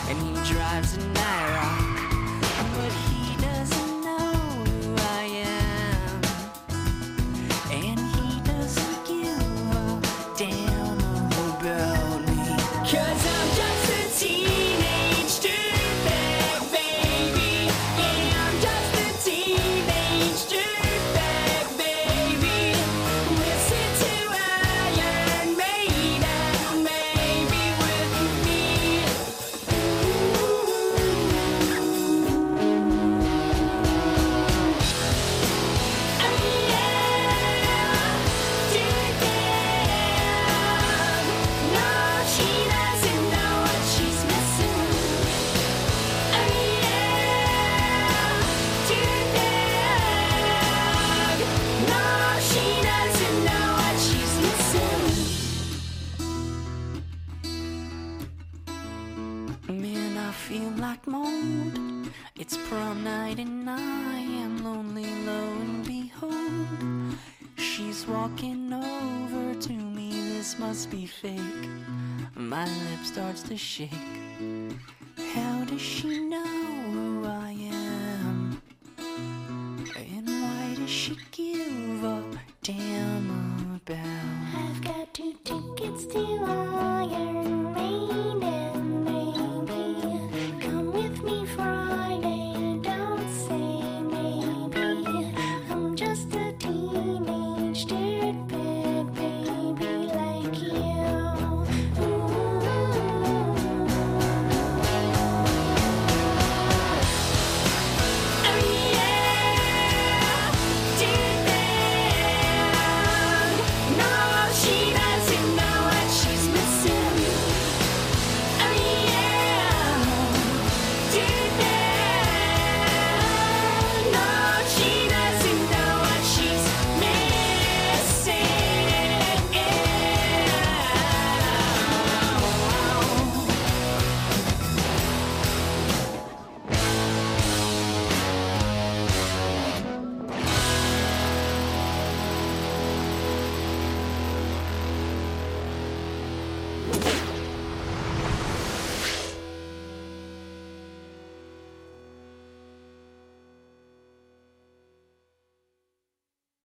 and he drives a Nyrock, but he doesn't know who I am, and he doesn't give a damn about me, 'cause I'm just a teenage dirtbag, baby. Yeah, I'm just a teenage dirtbag, baby. Listen to Iron Maiden, maybe with me. Oh yeah, dirtbag. No, she doesn't know what she's missing. Oh yeah, dirtbag. No, she doesn't know what she's missing. Man, I feel like mold. It's prom night and I am lonely, lo and behold. She's walking over to me, this must be fake. My lip starts to shake. How does she know who I am? And why does she give a damn